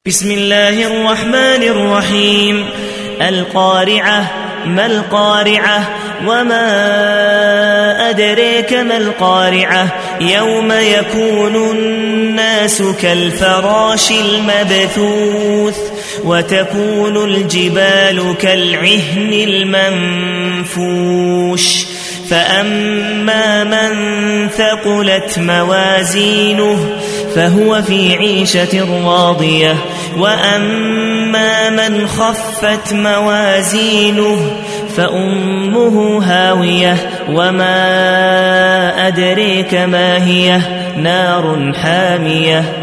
بسم الله الرحمن الرحيم. القارعة. ما القارعة؟ وما أدريك ما القارعة؟ يوم يكون الناس كالفراش المبثوث وتكون الجبال كالعهن المنفوش فأما من ثقلت موازينه فهو في عيشة راضية وأما من خفت موازينه فأمه هاوية وما أدريك ما هي نار حامية